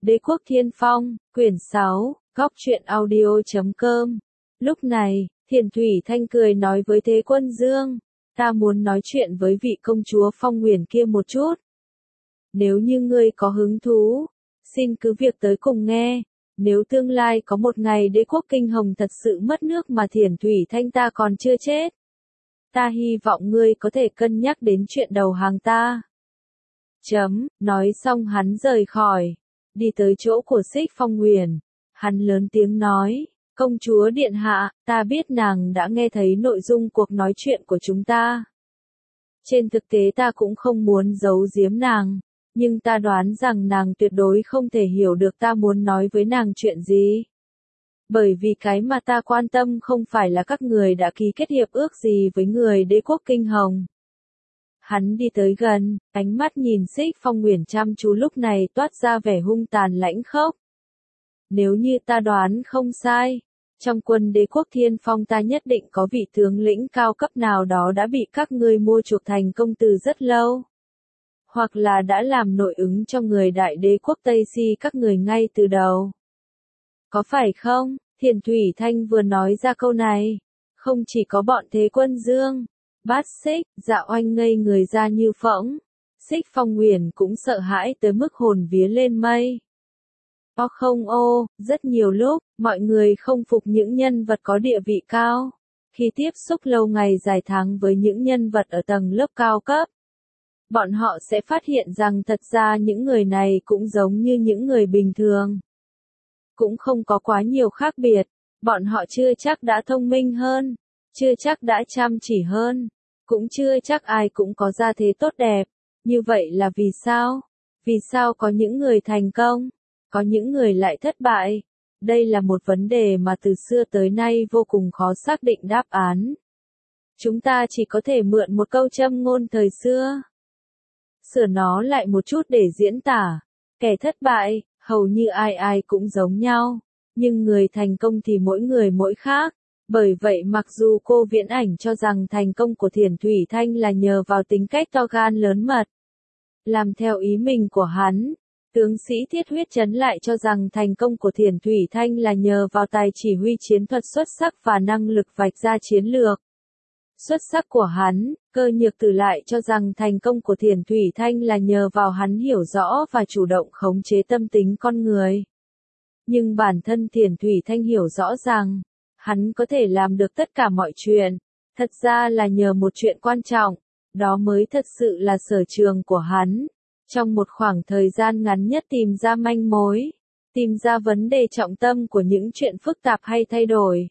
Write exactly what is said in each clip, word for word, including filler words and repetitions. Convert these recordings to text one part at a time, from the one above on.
Đế quốc Thiên Phong, quyển sáu, góc truyện audio chấm com. Lúc này, Thiền Thủy Thanh cười nói với Thế Quân Dương, ta muốn nói chuyện với vị công chúa Phong Nguyền kia một chút. Nếu như ngươi có hứng thú, xin cứ việc tới cùng nghe. Nếu tương lai có một ngày đế quốc Kinh Hồng thật sự mất nước mà Thiền Thủy Thanh ta còn chưa chết, ta hy vọng ngươi có thể cân nhắc đến chuyện đầu hàng ta. Chấm, nói xong hắn rời khỏi, đi tới chỗ của Xích Phong Nguyền. Hắn lớn tiếng nói, công chúa điện hạ, ta biết nàng đã nghe thấy nội dung cuộc nói chuyện của chúng ta. Trên thực tế ta cũng không muốn giấu giếm nàng, nhưng ta đoán rằng nàng tuyệt đối không thể hiểu được ta muốn nói với nàng chuyện gì. Bởi vì cái mà ta quan tâm không phải là các người đã ký kết hiệp ước gì với người đế quốc Kinh Hồng. Hắn đi tới gần, ánh mắt nhìn Xích Phong Nguyền chăm chú lúc này toát ra vẻ hung tàn lãnh khốc. Nếu như ta đoán không sai, trong quân đế quốc Thiên Phong ta nhất định có vị tướng lĩnh cao cấp nào đó đã bị các ngươi mua chuộc thành công từ rất lâu. Hoặc là đã làm nội ứng cho người đại đế quốc Tây Si các người ngay từ đầu. Có phải không? Thiền Thủy Thanh vừa nói ra câu này, không chỉ có bọn Thế Quân Dương, Bát Xích, Dạ Oanh ngây người ra như phỗng. Xích Phong Nguyền cũng sợ hãi tới mức hồn vía lên mây. O không ô, rất nhiều lúc, mọi người không phục những nhân vật có địa vị cao. Khi tiếp xúc lâu ngày dài tháng với những nhân vật ở tầng lớp cao cấp, bọn họ sẽ phát hiện rằng thật ra những người này cũng giống như những người bình thường. Cũng không có quá nhiều khác biệt, bọn họ chưa chắc đã thông minh hơn, chưa chắc đã chăm chỉ hơn, cũng chưa chắc ai cũng có gia thế tốt đẹp. Như vậy là vì sao? Vì sao có những người thành công, có những người lại thất bại? Đây là một vấn đề mà từ xưa tới nay vô cùng khó xác định đáp án. Chúng ta chỉ có thể mượn một câu châm ngôn thời xưa, sửa nó lại một chút để diễn tả. Kẻ thất bại, hầu như ai ai cũng giống nhau, nhưng người thành công thì mỗi người mỗi khác. Bởi vậy mặc dù cô Viễn Ảnh cho rằng thành công của Thiền Thủy Thanh là nhờ vào tính cách to gan lớn mật, làm theo ý mình của hắn, tướng sĩ Thiết Huyết Trấn lại cho rằng thành công của Thiền Thủy Thanh là nhờ vào tài chỉ huy chiến thuật xuất sắc và năng lực vạch ra chiến lược xuất sắc của hắn. Cơ Nhược Tử lại cho rằng thành công của Thiền Thủy Thanh là nhờ vào hắn hiểu rõ và chủ động khống chế tâm tính con người. Nhưng bản thân Thiền Thủy Thanh hiểu rõ rằng, hắn có thể làm được tất cả mọi chuyện, thật ra là nhờ một chuyện quan trọng, đó mới thật sự là sở trường của hắn. Trong một khoảng thời gian ngắn nhất tìm ra manh mối, tìm ra vấn đề trọng tâm của những chuyện phức tạp hay thay đổi.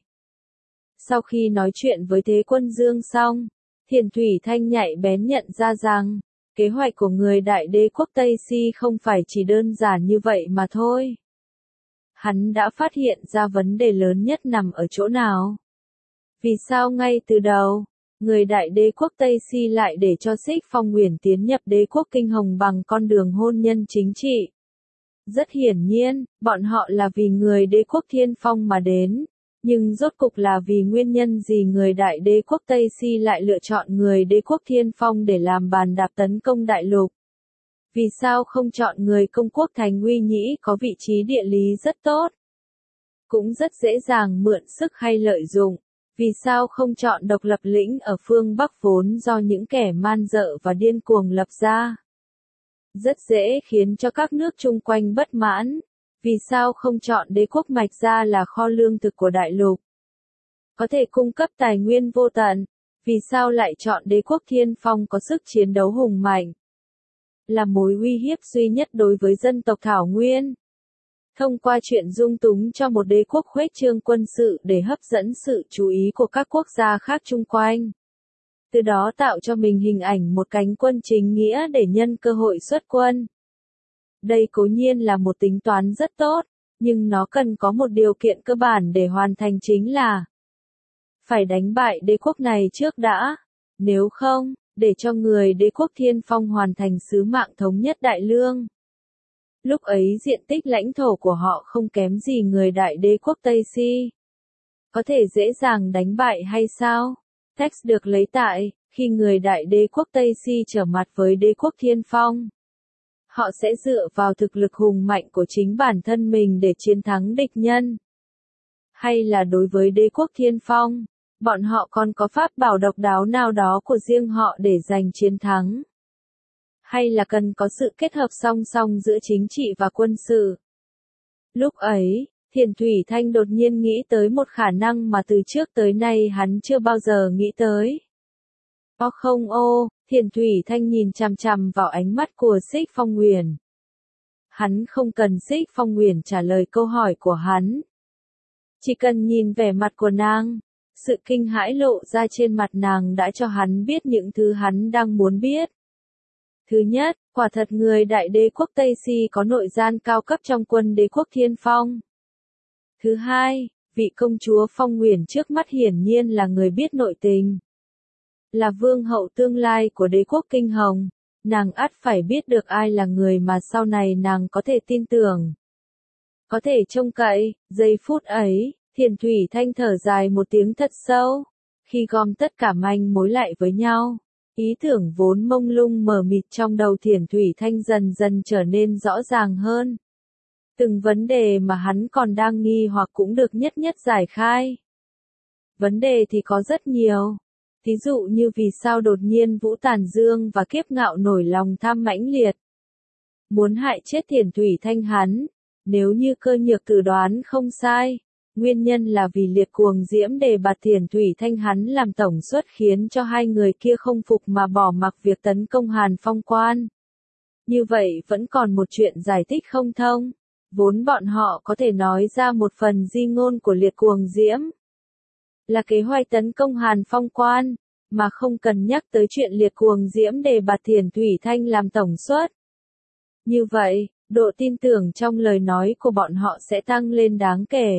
Sau khi nói chuyện với Thế Quân Dương xong, Thiền Thủy Thanh nhạy bén nhận ra rằng, kế hoạch của người đại đế quốc Tây Si không phải chỉ đơn giản như vậy mà thôi. Hắn đã phát hiện ra vấn đề lớn nhất nằm ở chỗ nào. Vì sao ngay từ đầu, người đại đế quốc Tây Si lại để cho Xích Phong Nguyền tiến nhập đế quốc Kinh Hồng bằng con đường hôn nhân chính trị? Rất hiển nhiên, bọn họ là vì người đế quốc Thiên Phong mà đến. Nhưng rốt cục là vì nguyên nhân gì người đại đế quốc Tây Si lại lựa chọn người đế quốc Thiên Phong để làm bàn đạp tấn công đại lục? Vì sao không chọn người công quốc Thành Uy Nhĩ có vị trí địa lý rất tốt, cũng rất dễ dàng mượn sức hay lợi dụng? Vì sao không chọn độc lập lĩnh ở phương Bắc vốn do những kẻ man dợ và điên cuồng lập ra, rất dễ khiến cho các nước chung quanh bất mãn? Vì sao không chọn đế quốc Mạch Gia là kho lương thực của đại lục, có thể cung cấp tài nguyên vô tận? Vì sao lại chọn đế quốc Thiên Phong có sức chiến đấu hùng mạnh, là mối uy hiếp duy nhất đối với dân tộc Thảo Nguyên? Thông qua chuyện dung túng cho một đế quốc khuếch trương quân sự để hấp dẫn sự chú ý của các quốc gia khác chung quanh, từ đó tạo cho mình hình ảnh một cánh quân chính nghĩa để nhân cơ hội xuất quân. Đây cố nhiên là một tính toán rất tốt, nhưng nó cần có một điều kiện cơ bản để hoàn thành, chính là phải đánh bại đế quốc này trước đã. Nếu không, để cho người đế quốc Thiên Phong hoàn thành sứ mạng thống nhất Đại Lương, lúc ấy diện tích lãnh thổ của họ không kém gì người đại đế quốc Tây Si, có thể dễ dàng đánh bại hay sao? Text được lấy tại, khi người đại đế quốc Tây Si trở mặt với đế quốc Thiên Phong, Họ sẽ dựa vào thực lực hùng mạnh của chính bản thân mình để chiến thắng địch nhân. Hay là đối với đế quốc Thiên Phong, bọn họ còn có pháp bảo độc đáo nào đó của riêng họ để giành chiến thắng? Hay là cần có sự kết hợp song song giữa chính trị và quân sự? Lúc ấy, Thiền Thủy Thanh đột nhiên nghĩ tới một khả năng mà từ trước tới nay hắn chưa bao giờ nghĩ tới. Ô không ô, Thiền Thủy Thanh nhìn chằm chằm vào ánh mắt của Xích Phong Nguyền. Hắn không cần Xích Phong Nguyền trả lời câu hỏi của hắn. Chỉ cần nhìn vẻ mặt của nàng, sự kinh hãi lộ ra trên mặt nàng đã cho hắn biết những thứ hắn đang muốn biết. Thứ nhất, quả thật người đại đế quốc Tây Si có nội gian cao cấp trong quân đế quốc Thiên Phong. Thứ hai, vị công chúa Phong Nguyền trước mắt hiển nhiên là người biết nội tình. Là vương hậu tương lai của đế quốc Kinh Hồng, nàng ắt phải biết được ai là người mà sau này nàng có thể tin tưởng. Có thể trông cậy. Giây phút ấy, Thiền Thủy Thanh thở dài một tiếng thật sâu. Khi gom tất cả manh mối lại với nhau, ý tưởng vốn mông lung mờ mịt trong đầu Thiền Thủy Thanh dần dần trở nên rõ ràng hơn. Từng vấn đề mà hắn còn đang nghi hoặc cũng được nhất nhất giải khai. Vấn đề thì có rất nhiều. Ví dụ như vì sao đột nhiên Vũ Tàn Dương và Kiếp Ngạo nổi lòng tham mãnh liệt, muốn hại chết Thiền Thủy Thanh hắn. Nếu như Cơ Nhược Tử đoán không sai, nguyên nhân là vì Liệt Cuồng Diễm đề bạt Thiền Thủy Thanh hắn làm tổng suất khiến cho hai người kia không phục mà bỏ mặc việc tấn công Hàn Phong Quan. Như vậy vẫn còn một chuyện giải thích không thông. Vốn bọn họ có thể nói ra một phần di ngôn của Liệt Cuồng Diễm, là kế hoạch tấn công Hàn Phong Quan, mà không cần nhắc tới chuyện Liệt Cuồng Diễm đề bạt Thiền Thủy Thanh làm tổng suất. Như vậy, độ tin tưởng trong lời nói của bọn họ sẽ tăng lên đáng kể.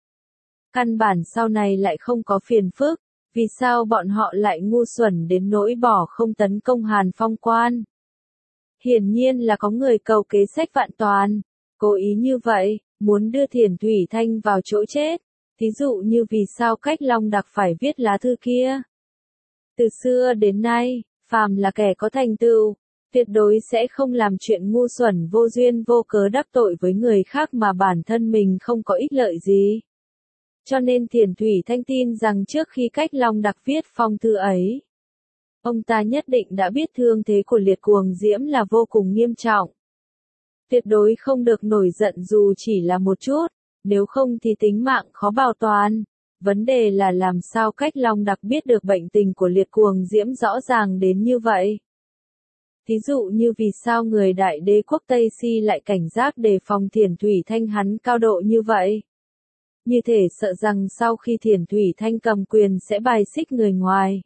Căn bản sau này lại không có phiền phức, vì sao bọn họ lại ngu xuẩn đến nỗi bỏ không tấn công Hàn Phong Quan? Hiển nhiên là có người cầu kế sách vạn toàn, cố ý như vậy, muốn đưa Thiền Thủy Thanh vào chỗ chết. Ví dụ như vì sao Cách Long Đặc phải viết lá thư kia. Từ xưa đến nay, phàm là kẻ có thành tựu, tuyệt đối sẽ không làm chuyện ngu xuẩn vô duyên vô cớ đắc tội với người khác mà bản thân mình không có ích lợi gì. Cho nên Thiền Thủy Thanh tin rằng trước khi Cách Long Đặc viết phong thư ấy, ông ta nhất định đã biết thương thế của Liệt Cuồng Diễm là vô cùng nghiêm trọng. Tuyệt đối không được nổi giận dù chỉ là một chút, nếu không thì tính mạng khó bảo toàn. Vấn đề là làm sao Cách Long Đặc biết được bệnh tình của Liệt Cuồng Diễm rõ ràng đến như vậy. Thí dụ như vì sao người đại đế quốc Tây Si lại cảnh giác đề phòng Thiền Thủy Thanh hắn cao độ như vậy. Như thể sợ rằng sau khi Thiền Thủy Thanh cầm quyền sẽ bài xích người ngoài,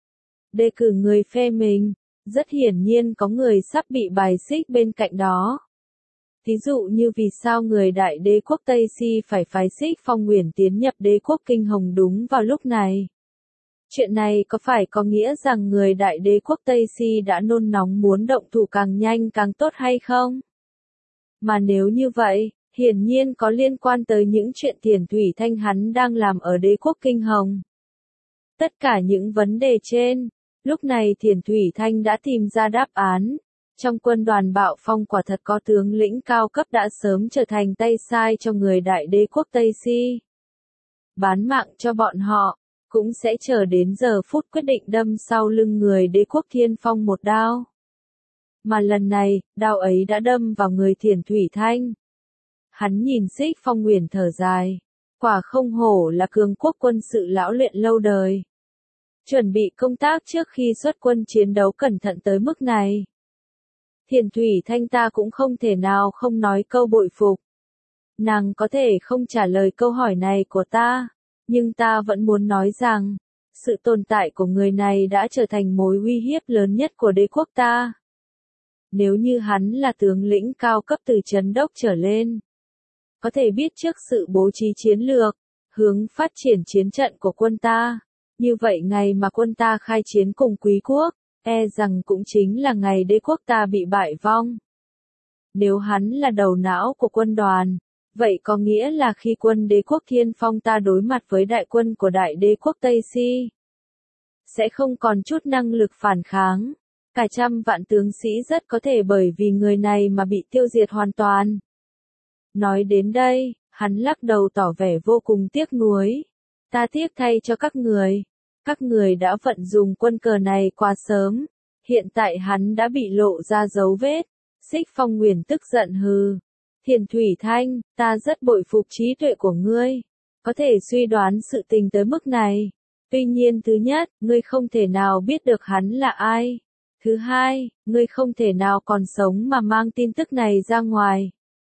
đề cử người phe mình. Rất hiển nhiên có người sắp bị bài xích bên cạnh đó. Ví dụ như vì sao người đại đế quốc Tây Si phải phái Xích Phong Nguyền tiến nhập đế quốc Kinh Hồng đúng vào lúc này. Chuyện này có phải có nghĩa rằng người đại đế quốc Tây Si đã nôn nóng muốn động thủ càng nhanh càng tốt hay không? Mà nếu như vậy, hiển nhiên có liên quan tới những chuyện Thiền Thủy Thanh hắn đang làm ở đế quốc Kinh Hồng. Tất cả những vấn đề trên, lúc này Thiền Thủy Thanh đã tìm ra đáp án. Trong quân đoàn Bạo Phong quả thật có tướng lĩnh cao cấp đã sớm trở thành tay sai cho người đại đế quốc Tây Si. Bán mạng cho bọn họ, cũng sẽ chờ đến giờ phút quyết định đâm sau lưng người đế quốc Thiên Phong một đao. Mà lần này, đao ấy đã đâm vào người Thiền Thủy Thanh. Hắn nhìn Xích Phong Nguyền thở dài. Quả không hổ là cường quốc quân sự lão luyện lâu đời. Chuẩn bị công tác trước khi xuất quân chiến đấu cẩn thận tới mức này. Thiền Thủy Thanh ta cũng không thể nào không nói câu bội phục. Nàng có thể không trả lời câu hỏi này của ta, nhưng ta vẫn muốn nói rằng, sự tồn tại của người này đã trở thành mối uy hiếp lớn nhất của đế quốc ta. Nếu như hắn là tướng lĩnh cao cấp từ trấn đốc trở lên, có thể biết trước sự bố trí chiến lược, hướng phát triển chiến trận của quân ta, như vậy ngày mà quân ta khai chiến cùng Quý quốc, e rằng cũng chính là ngày đế quốc ta bị bại vong. Nếu hắn là đầu não của quân đoàn, vậy có nghĩa là khi quân đế quốc Thiên Phong ta đối mặt với đại quân của đại đế quốc Tây Si, sẽ không còn chút năng lực phản kháng. Cả trăm vạn tướng sĩ rất có thể bởi vì người này mà bị tiêu diệt hoàn toàn. Nói đến đây, hắn lắc đầu tỏ vẻ vô cùng tiếc nuối. Ta tiếc thay cho các người. Các người đã vận dùng quân cờ này quá sớm. Hiện tại hắn đã bị lộ ra dấu vết. Xích Phong Nguyền tức giận hừ. Thiền Thủy Thanh, ta rất bội phục trí tuệ của ngươi. Có thể suy đoán sự tình tới mức này. Tuy nhiên thứ nhất, ngươi không thể nào biết được hắn là ai. Thứ hai, ngươi không thể nào còn sống mà mang tin tức này ra ngoài.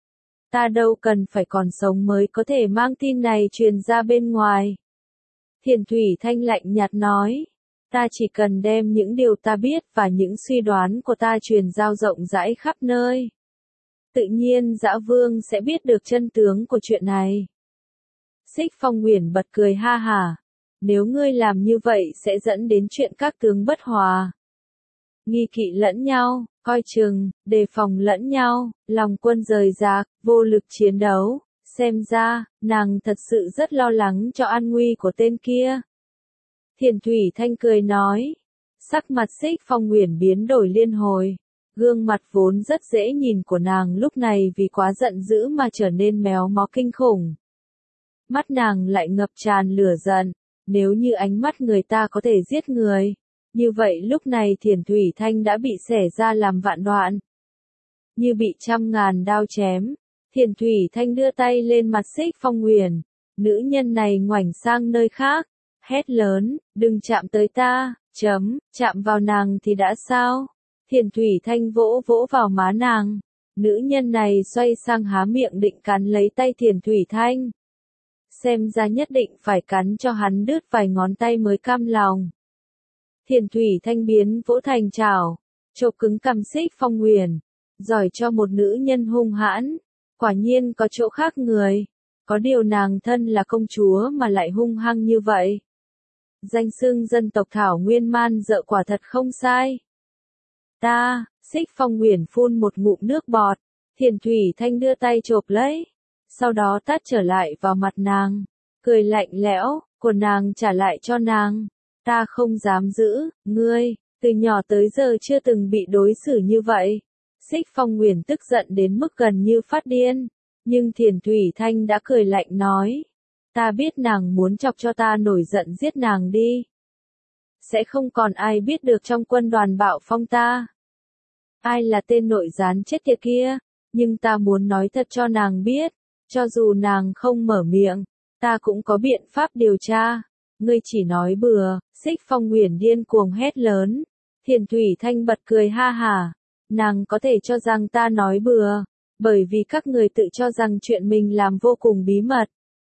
Ta đâu cần phải còn sống mới có thể mang tin này truyền ra bên ngoài. Thiền Thủy Thanh lạnh nhạt nói. Ta chỉ cần đem những điều ta biết và những suy đoán của ta truyền giao rộng rãi khắp nơi. Tự nhiên Dã Vương sẽ biết được chân tướng của chuyện này. Xích Phong Nguyền bật cười ha hả. Nếu ngươi làm như vậy sẽ dẫn đến chuyện các tướng bất hòa. Nghi kỵ lẫn nhau, coi chừng, đề phòng lẫn nhau, lòng quân rời rạc, vô lực chiến đấu. Xem ra, nàng thật sự rất lo lắng cho an nguy của tên kia. Thiền Thủy Thanh cười nói. Sắc mặt Xích Phong Nguyền biến đổi liên hồi. Gương mặt vốn rất dễ nhìn của nàng lúc này vì quá giận dữ mà trở nên méo mó kinh khủng. Mắt nàng lại ngập tràn lửa giận. Nếu như ánh mắt người ta có thể giết người, như vậy lúc này Thiền Thủy Thanh đã bị xẻ ra làm vạn đoạn. Như bị trăm ngàn đao chém, Thiền Thủy Thanh đưa tay lên mặt Xích Phong Nguyền. Nữ nhân này ngoảnh sang nơi khác, hét lớn, đừng chạm tới ta, chấm, chạm vào nàng thì đã sao? Thiền Thủy Thanh vỗ vỗ vào má nàng. Nữ nhân này xoay sang há miệng định cắn lấy tay Thiền Thủy Thanh. Xem ra nhất định phải cắn cho hắn đứt vài ngón tay mới cam lòng. Thiền Thủy Thanh biến vỗ thành chảo, chộp cứng cằm Xích Phong Nguyền. Giỏi cho một nữ nhân hung hãn, quả nhiên có chỗ khác người. Có điều nàng thân là công chúa mà lại hung hăng như vậy. Danh xưng dân tộc Thảo Nguyên man dợ quả thật không sai. Ta, Xích Phong Nguyền phun một ngụm nước bọt. Thiền Thủy Thanh đưa tay chộp lấy. Sau đó tát trở lại vào mặt nàng. Cười lạnh lẽo, của nàng trả lại cho nàng. Ta không dám giữ, ngươi, từ nhỏ tới giờ chưa từng bị đối xử như vậy. Xích Phong Nguyền tức giận đến mức gần như phát điên. Nhưng Thiền Thủy Thanh đã cười lạnh nói. Ta biết nàng muốn chọc cho ta nổi giận giết nàng đi. Sẽ không còn ai biết được trong quân đoàn Bạo Phong ta. Ai là tên nội gián chết tiệt kia, nhưng ta muốn nói thật cho nàng biết. Cho dù nàng không mở miệng, ta cũng có biện pháp điều tra. Ngươi chỉ nói bừa. Xích Phong Nguyền điên cuồng hét lớn. Thiền Thủy Thanh bật cười ha hả. Nàng có thể cho rằng ta nói bừa, bởi vì các người tự cho rằng chuyện mình làm vô cùng bí mật.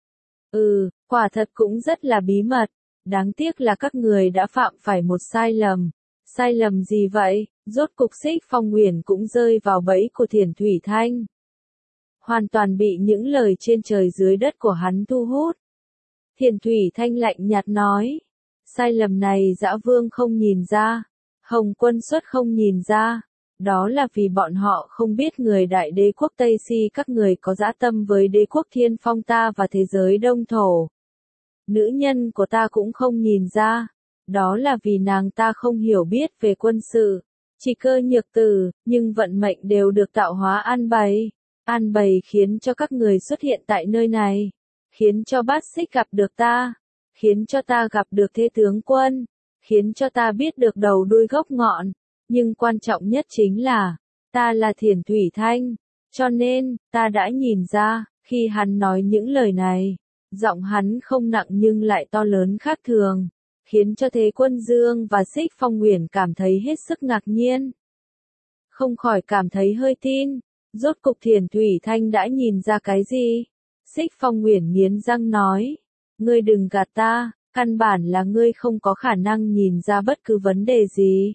Ừ, quả thật cũng rất là bí mật. Đáng tiếc là các người đã phạm phải một sai lầm. Sai lầm gì vậy? Rốt cục Xích Phong Nguyền cũng rơi vào bẫy của Thiền Thủy Thanh. Hoàn toàn bị những lời trên trời dưới đất của hắn thu hút. Thiền Thủy Thanh lạnh nhạt nói. Sai lầm này Dã Vương không nhìn ra. Hồng Quân Xuất không nhìn ra. Đó là vì bọn họ không biết người đại đế quốc Tây Si các người có dã tâm với đế quốc Thiên Phong ta và thế giới Đông Thổ. Nữ nhân của ta cũng không nhìn ra. Đó là vì nàng ta không hiểu biết về quân sự. Chỉ cơ nhược từ, nhưng vận mệnh đều được tạo hóa an bày. An bày khiến cho các người xuất hiện tại nơi này. Khiến cho Bát Xích gặp được ta. Khiến cho ta gặp được Thế Tướng Quân. Khiến cho ta biết được đầu đuôi gốc ngọn. Nhưng quan trọng nhất chính là, ta là Thiền Thủy Thanh. Cho nên, ta đã nhìn ra, khi hắn nói những lời này, giọng hắn không nặng nhưng lại to lớn khác thường. Khiến cho Thế Quân Dương và Xích Phong Nguyền cảm thấy hết sức ngạc nhiên. Không khỏi cảm thấy hơi tin. Rốt cục Thiền Thủy Thanh đã nhìn ra cái gì? Xích Phong Nguyền nghiến răng nói. Ngươi đừng gạt ta, căn bản là ngươi không có khả năng nhìn ra bất cứ vấn đề gì.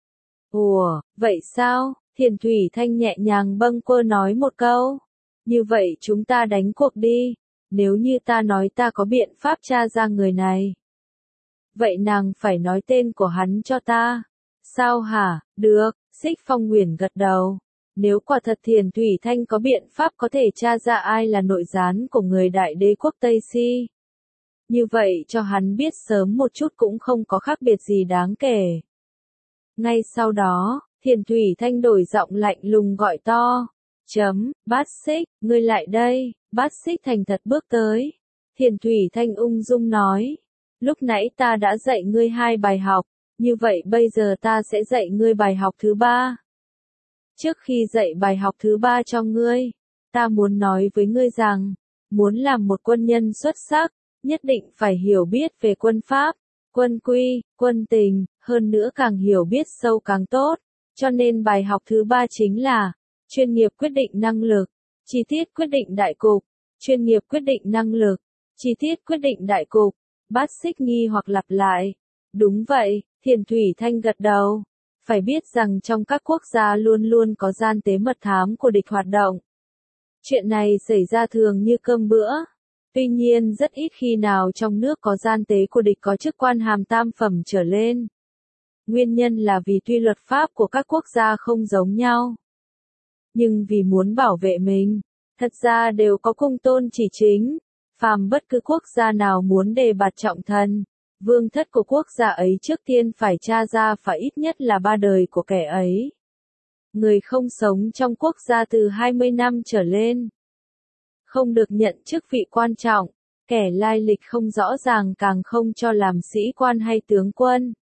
Ủa, vậy sao? Thiền Thủy Thanh nhẹ nhàng bâng quơ nói một câu. Như vậy chúng ta đánh cuộc đi. Nếu như ta nói ta có biện pháp tra ra người này. Vậy nàng phải nói tên của hắn cho ta. Sao hả? Được, Xích Phong Nguyền gật đầu. Nếu quả thật Thiền Thủy Thanh có biện pháp có thể tra ra ai là nội gián của người đại đế quốc Tây Si. Như vậy cho hắn biết sớm một chút cũng không có khác biệt gì đáng kể. Ngay sau đó, Thiền Thủy Thanh đổi giọng lạnh lùng gọi to. Chấm, Bát Xích, ngươi lại đây. Bát Xích thành thật bước tới. Thiền Thủy Thanh ung dung nói. Lúc nãy ta đã dạy ngươi hai bài học, như vậy bây giờ ta sẽ dạy ngươi bài học thứ ba. Trước khi dạy bài học thứ ba cho ngươi, ta muốn nói với ngươi rằng, muốn làm một quân nhân xuất sắc, nhất định phải hiểu biết về quân pháp, quân quy, quân tình, hơn nữa càng hiểu biết sâu càng tốt. Cho nên bài học thứ ba chính là, chuyên nghiệp quyết định năng lực, chi tiết quyết định đại cục, chuyên nghiệp quyết định năng lực, chi tiết quyết định đại cục. Bát Xích nghi hoặc lặp lại. Đúng vậy, Thiền Thủy Thanh gật đầu. Phải biết rằng trong các quốc gia luôn luôn có gian tế mật thám của địch hoạt động. Chuyện này xảy ra thường như cơm bữa. Tuy nhiên rất ít khi nào trong nước có gian tế của địch có chức quan hàm tam phẩm trở lên. Nguyên nhân là vì tuy luật pháp của các quốc gia không giống nhau. Nhưng vì muốn bảo vệ mình, thật ra đều có cung tôn chỉ chính. Phàm bất cứ quốc gia nào muốn đề bạt trọng thần, vương thất của quốc gia ấy trước tiên phải tra ra phải ít nhất là ba đời của kẻ ấy. Người không sống trong quốc gia từ hai mươi năm trở lên, không được nhận chức vị quan trọng, kẻ lai lịch không rõ ràng càng không cho làm sĩ quan hay tướng quân.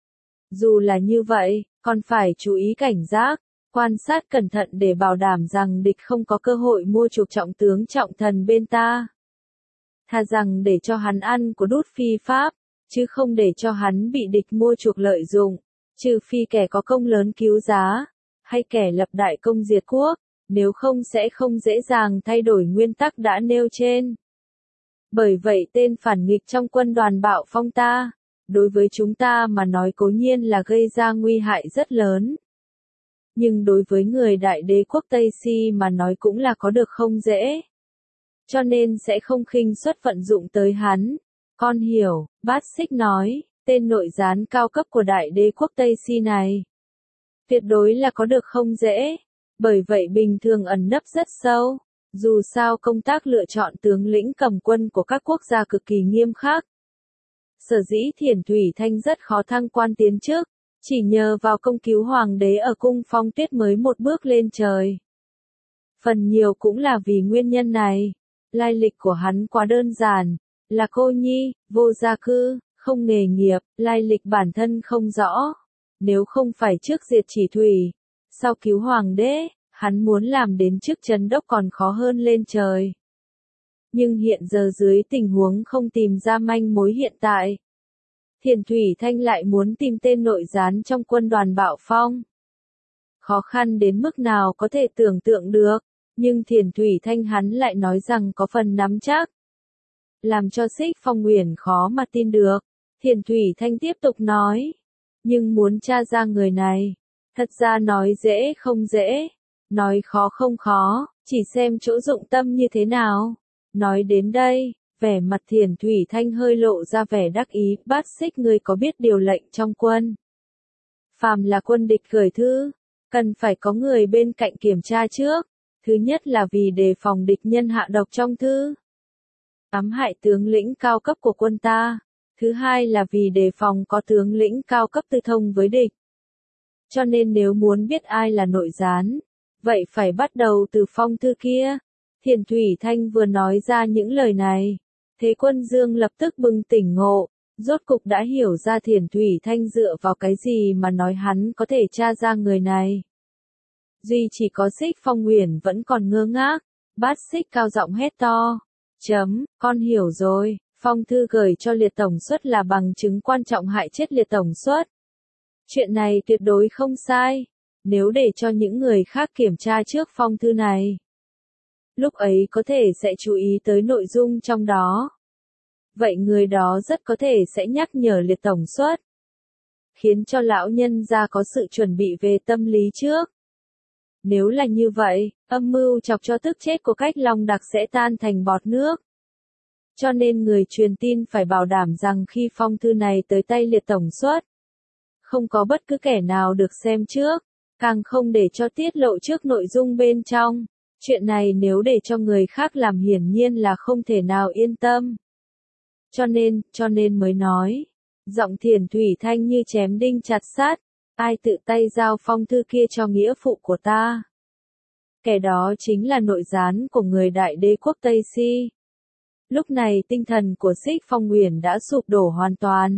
Dù là như vậy, còn phải chú ý cảnh giác, quan sát cẩn thận để bảo đảm rằng địch không có cơ hội mua chuộc trọng tướng trọng thần bên ta. Thà rằng để cho hắn ăn của đút phi pháp, chứ không để cho hắn bị địch mua chuộc lợi dụng, trừ phi kẻ có công lớn cứu giá, hay kẻ lập đại công diệt quốc, nếu không sẽ không dễ dàng thay đổi nguyên tắc đã nêu trên. Bởi vậy tên phản nghịch trong quân đoàn Bạo Phong ta, đối với chúng ta mà nói cố nhiên là gây ra nguy hại rất lớn. Nhưng đối với người đại đế quốc Tây Si mà nói cũng là có được không dễ. Cho nên sẽ không khinh suất vận dụng tới hắn. Con hiểu, Bát Xích nói, tên nội gián cao cấp của đại đế quốc Tây Si này. Tuyệt đối là có được không dễ. Bởi vậy bình thường ẩn nấp rất sâu. Dù sao công tác lựa chọn tướng lĩnh cầm quân của các quốc gia cực kỳ nghiêm khắc. Sở dĩ Thiền Thủy Thanh rất khó thăng quan tiến chức. Chỉ nhờ vào công cứu hoàng đế ở cung Phong Tuyết mới một bước lên trời. Phần nhiều cũng là vì nguyên nhân này. Lai lịch của hắn quá đơn giản, là cô nhi, vô gia cư, không nghề nghiệp, lai lịch bản thân không rõ. Nếu không phải trước diệt Chỉ Thủy, sau cứu hoàng đế, hắn muốn làm đến chức trấn đốc còn khó hơn lên trời. Nhưng hiện giờ dưới tình huống không tìm ra manh mối hiện tại, Thiền Thủy Thanh lại muốn tìm tên nội gián trong quân đoàn Bạo Phong. Khó khăn đến mức nào có thể tưởng tượng được. Nhưng Thiền Thủy Thanh hắn lại nói rằng có phần nắm chắc. Làm cho Xích Phong Uyển khó mà tin được. Thiền Thủy Thanh tiếp tục nói. Nhưng muốn tra ra người này. Thật ra nói dễ không dễ. Nói khó không khó. Chỉ xem chỗ dụng tâm như thế nào. Nói đến đây, vẻ mặt Thiền Thủy Thanh hơi lộ ra vẻ đắc ý. Bát Xích ngươi có biết điều lệnh trong quân. Phàm là quân địch gửi thư. Cần phải có người bên cạnh kiểm tra trước. Thứ nhất là vì đề phòng địch nhân hạ độc trong thư, ám hại tướng lĩnh cao cấp của quân ta. Thứ hai là vì đề phòng có tướng lĩnh cao cấp tư thông với địch. Cho nên nếu muốn biết ai là nội gián, vậy phải bắt đầu từ phong thư kia. Thiền Thủy Thanh vừa nói ra những lời này, Thế Quân Dương lập tức bừng tỉnh ngộ, rốt cục đã hiểu ra Thiền Thủy Thanh dựa vào cái gì mà nói hắn có thể tra ra người này. Duy chỉ có Xích Phong Uyển vẫn còn ngơ ngác. Bát Xích cao giọng hét to. Chấm, con hiểu rồi. Phong thư gửi cho Liệt Tổng Suất là bằng chứng quan trọng hại chết Liệt Tổng Suất. Chuyện này tuyệt đối không sai. Nếu để cho những người khác kiểm tra trước phong thư này, lúc ấy có thể sẽ chú ý tới nội dung trong đó. Vậy người đó rất có thể sẽ nhắc nhở Liệt Tổng Suất, khiến cho lão nhân gia có sự chuẩn bị về tâm lý trước. Nếu là như vậy, âm mưu chọc cho tức chết của Cách Long Đặc sẽ tan thành bọt nước. Cho nên người truyền tin phải bảo đảm rằng khi phong thư này tới tay Liệt Tổng Suất, không có bất cứ kẻ nào được xem trước, càng không để cho tiết lộ trước nội dung bên trong. Chuyện này nếu để cho người khác làm hiển nhiên là không thể nào yên tâm. Cho nên, cho nên mới nói, giọng Thiền Thủy Thanh như chém đinh chặt sắt. Ai tự tay giao phong thư kia cho nghĩa phụ của ta? Kẻ đó chính là nội gián của người đại đế quốc Tây Si. Lúc này tinh thần của Xích Phong Uyển đã sụp đổ hoàn toàn.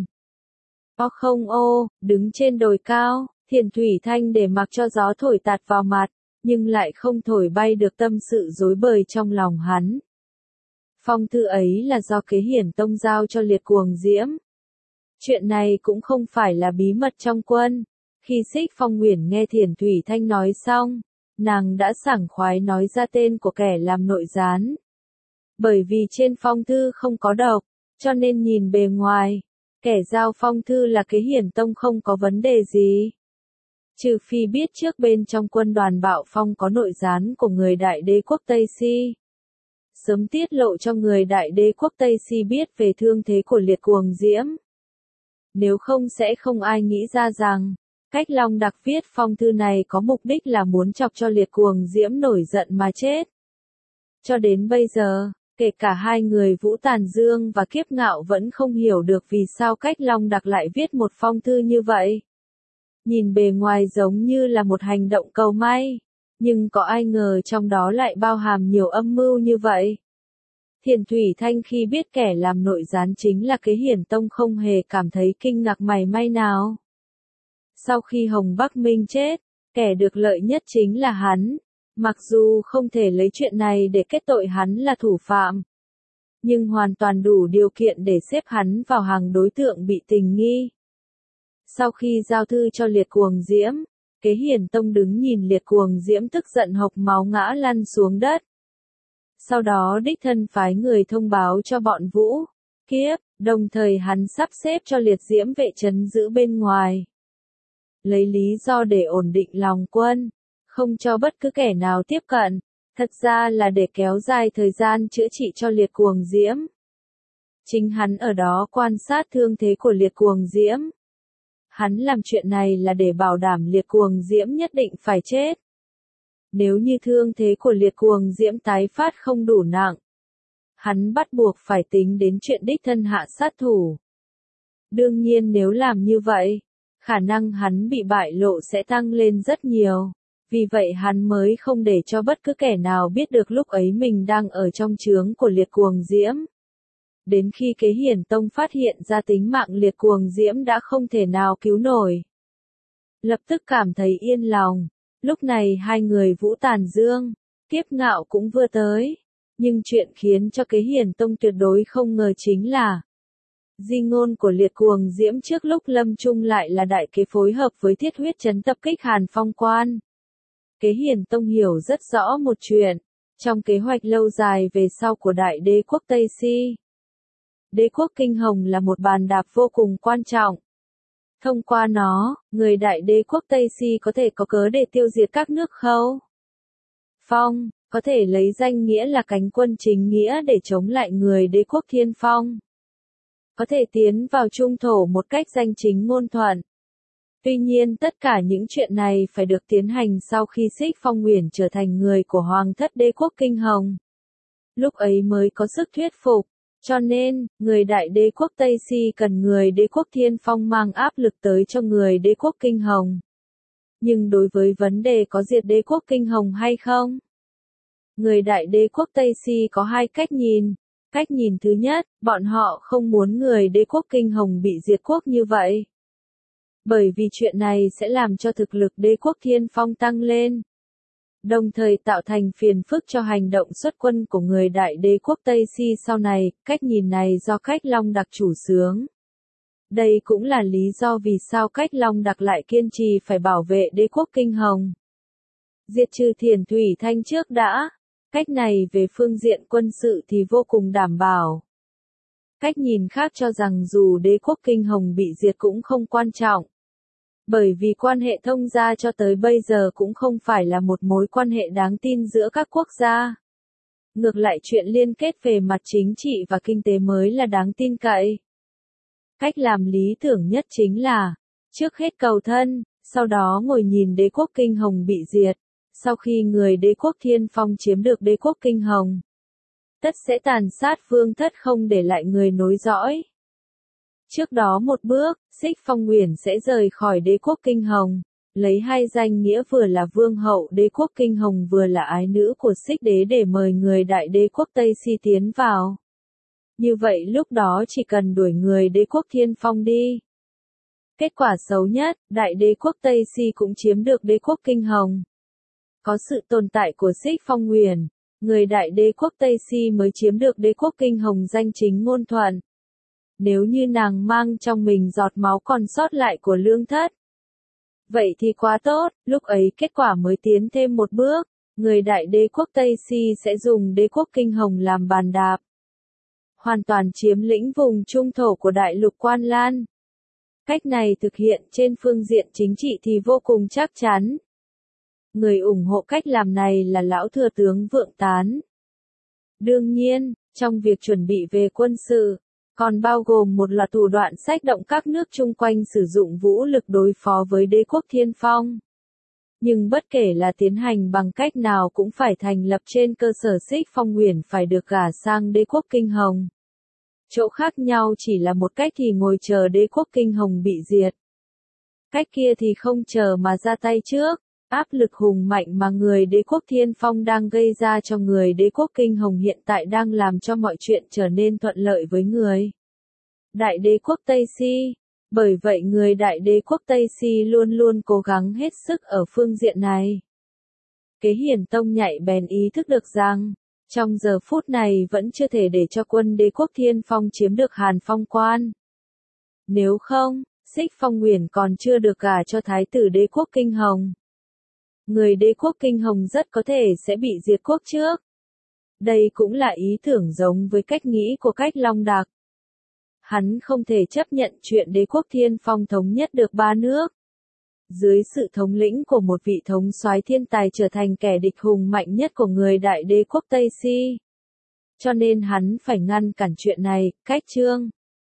O không ô, đứng trên đồi cao, Thiền Thủy Thanh để mặc cho gió thổi tạt vào mặt, nhưng lại không thổi bay được tâm sự rối bời trong lòng hắn. Phong thư ấy là do Kế Hiển Tông giao cho Liệt Cuồng Diễm. Chuyện này cũng không phải là bí mật trong quân. Khi Xích Phong Uyển nghe Thiền Thủy Thanh nói xong, nàng đã sảng khoái nói ra tên của kẻ làm nội gián. Bởi vì trên phong thư không có độc, cho nên nhìn bề ngoài, kẻ giao phong thư là Kế Hiển Tông không có vấn đề gì. Trừ phi biết trước bên trong quân đoàn Bạo Phong có nội gián của người đại đế quốc Tây Si. Sớm tiết lộ cho người đại đế quốc Tây Si biết về thương thế của Liệt Cuồng Diễm. Nếu không sẽ không ai nghĩ ra rằng, Cách Long Đặc viết phong thư này có mục đích là muốn chọc cho Liệt Cuồng Diễm nổi giận mà chết. Cho đến bây giờ, kể cả hai người Vũ Tàn Dương và Kiếp Ngạo vẫn không hiểu được vì sao Cách Long Đặc lại viết một phong thư như vậy. Nhìn bề ngoài giống như là một hành động cầu may, nhưng có ai ngờ trong đó lại bao hàm nhiều âm mưu như vậy. Thiền Thủy Thanh khi biết kẻ làm nội gián chính là Kế Hiển Tông không hề cảm thấy kinh ngạc mảy may nào. Sau khi Hồng Bắc Minh chết, kẻ được lợi nhất chính là hắn. Mặc dù không thể lấy chuyện này để kết tội hắn là thủ phạm, nhưng hoàn toàn đủ điều kiện để xếp hắn vào hàng đối tượng bị tình nghi. Sau khi giao thư cho Liệt Cuồng Diễm, Kế Hiển Tông đứng nhìn Liệt Cuồng Diễm tức giận hộc máu ngã lăn xuống đất. Sau đó đích thân phái người thông báo cho bọn Vũ, Kiếp, đồng thời hắn sắp xếp cho Liệt Diễm vệ trấn giữ bên ngoài. Lấy lý do để ổn định lòng quân, không cho bất cứ kẻ nào tiếp cận, thật ra là để kéo dài thời gian chữa trị cho Liệt Cuồng Diễm. Chính hắn ở đó quan sát thương thế của Liệt Cuồng Diễm. Hắn làm chuyện này là để bảo đảm Liệt Cuồng Diễm nhất định phải chết. Nếu như thương thế của Liệt Cuồng Diễm tái phát không đủ nặng, hắn bắt buộc phải tính đến chuyện đích thân hạ sát thủ. Đương nhiên nếu làm như vậy, khả năng hắn bị bại lộ sẽ tăng lên rất nhiều. Vì vậy hắn mới không để cho bất cứ kẻ nào biết được lúc ấy mình đang ở trong trướng của Liệt Cuồng Diễm. Đến khi Kế Hiển Tông phát hiện ra tính mạng Liệt Cuồng Diễm đã không thể nào cứu nổi, lập tức cảm thấy yên lòng. Lúc này hai người Vũ Tàn Dương, Kiếp Ngạo cũng vừa tới. Nhưng chuyện khiến cho Kế Hiển Tông tuyệt đối không ngờ chính là di ngôn của Liệt Cuồng Diễm trước lúc lâm chung lại là đại kế phối hợp với Thiết Huyết Trấn tập kích Hàn Phong Quan. Kế Hiển Tông hiểu rất rõ một chuyện, trong kế hoạch lâu dài về sau của đại đế quốc Tây Si, đế quốc Kinh Hồng là một bàn đạp vô cùng quan trọng. Thông qua nó, người đại đế quốc Tây Si có thể có cớ để tiêu diệt các nước Khâu Phong, có thể lấy danh nghĩa là cánh quân chính nghĩa để chống lại người đế quốc Thiên Phong. Có thể tiến vào trung thổ một cách danh chính ngôn thuận. Tuy nhiên tất cả những chuyện này phải được tiến hành sau khi Xích Phong Uyển trở thành người của Hoàng thất đế quốc Kinh Hồng. Lúc ấy mới có sức thuyết phục, cho nên, người đại đế quốc Tây Si cần người đế quốc Thiên Phong mang áp lực tới cho người đế quốc Kinh Hồng. Nhưng đối với vấn đề có diệt đế quốc Kinh Hồng hay không, người đại đế quốc Tây Si có hai cách nhìn. Cách nhìn thứ nhất, bọn họ không muốn người đế quốc Kinh Hồng bị diệt quốc như vậy. Bởi vì chuyện này sẽ làm cho thực lực đế quốc Thiên Phong tăng lên, đồng thời tạo thành phiền phức cho hành động xuất quân của người đại đế quốc Tây Si sau này. Cách nhìn này do Cách Long Đặc chủ xướng. Đây cũng là lý do vì sao Cách Long Đặc lại kiên trì phải bảo vệ đế quốc Kinh Hồng. Diệt trừ Thiền Thủy Thanh trước đã. Cách này về phương diện quân sự thì vô cùng đảm bảo. Cách nhìn khác cho rằng dù đế quốc Kinh Hồng bị diệt cũng không quan trọng. Bởi vì quan hệ thông gia cho tới bây giờ cũng không phải là một mối quan hệ đáng tin giữa các quốc gia. Ngược lại chuyện liên kết về mặt chính trị và kinh tế mới là đáng tin cậy. Cách làm lý tưởng nhất chính là, trước hết cầu thân, sau đó ngồi nhìn đế quốc Kinh Hồng bị diệt. Sau khi người đế quốc Thiên Phong chiếm được đế quốc Kinh Hồng, tất sẽ tàn sát vương thất không để lại người nối dõi. Trước đó một bước, Xích Phong Uyển sẽ rời khỏi đế quốc Kinh Hồng, lấy hai danh nghĩa vừa là vương hậu đế quốc Kinh Hồng vừa là ái nữ của Xích đế để mời người đại đế quốc Tây Si tiến vào. Như vậy lúc đó chỉ cần đuổi người đế quốc Thiên Phong đi. Kết quả xấu nhất, đại đế quốc Tây Si cũng chiếm được đế quốc Kinh Hồng. Có sự tồn tại của Xích Phong Uyển, người đại đế quốc Tây Si mới chiếm được đế quốc Kinh Hồng danh chính ngôn thuận. Nếu như nàng mang trong mình giọt máu còn sót lại của Lương Thất, vậy thì quá tốt, lúc ấy kết quả mới tiến thêm một bước, người đại đế quốc Tây Si sẽ dùng đế quốc Kinh Hồng làm bàn đạp. Hoàn toàn chiếm lĩnh vùng trung thổ của đại lục Quan Lan. Cách này thực hiện trên phương diện chính trị thì vô cùng chắc chắn. Người ủng hộ cách làm này là lão thừa tướng Vượng Tán. Đương nhiên, trong việc chuẩn bị về quân sự, còn bao gồm một loạt thủ đoạn xách động các nước chung quanh sử dụng vũ lực đối phó với đế quốc Thiên Phong. Nhưng bất kể là tiến hành bằng cách nào cũng phải thành lập trên cơ sở Xích Phong Uyển phải được gả sang đế quốc Kinh Hồng. Chỗ khác nhau chỉ là một cách thì ngồi chờ đế quốc Kinh Hồng bị diệt. Cách kia thì không chờ mà ra tay trước. Áp lực hùng mạnh mà người đế quốc Thiên Phong đang gây ra cho người đế quốc Kinh Hồng hiện tại đang làm cho mọi chuyện trở nên thuận lợi với người đại đế quốc Tây Si. Bởi vậy người đại đế quốc Tây Si luôn luôn cố gắng hết sức ở phương diện này. Kế Hiển Tông nhạy bén ý thức được rằng, trong giờ phút này vẫn chưa thể để cho quân đế quốc Thiên Phong chiếm được Hàn Phong Quan. Nếu không, Xích Phong Uyển còn chưa được gả cho thái tử đế quốc Kinh Hồng. Người đế quốc Kinh Hồng rất có thể sẽ bị diệt quốc trước. Đây cũng là ý tưởng giống với cách nghĩ của Cách Long Đạc. Hắn không thể chấp nhận chuyện đế quốc Thiên Phong thống nhất được ba nước. Dưới sự thống lĩnh của một vị thống soái thiên tài trở thành kẻ địch hùng mạnh nhất của người đại đế quốc Tây Si. Cho nên hắn phải ngăn cản chuyện này, cách chương.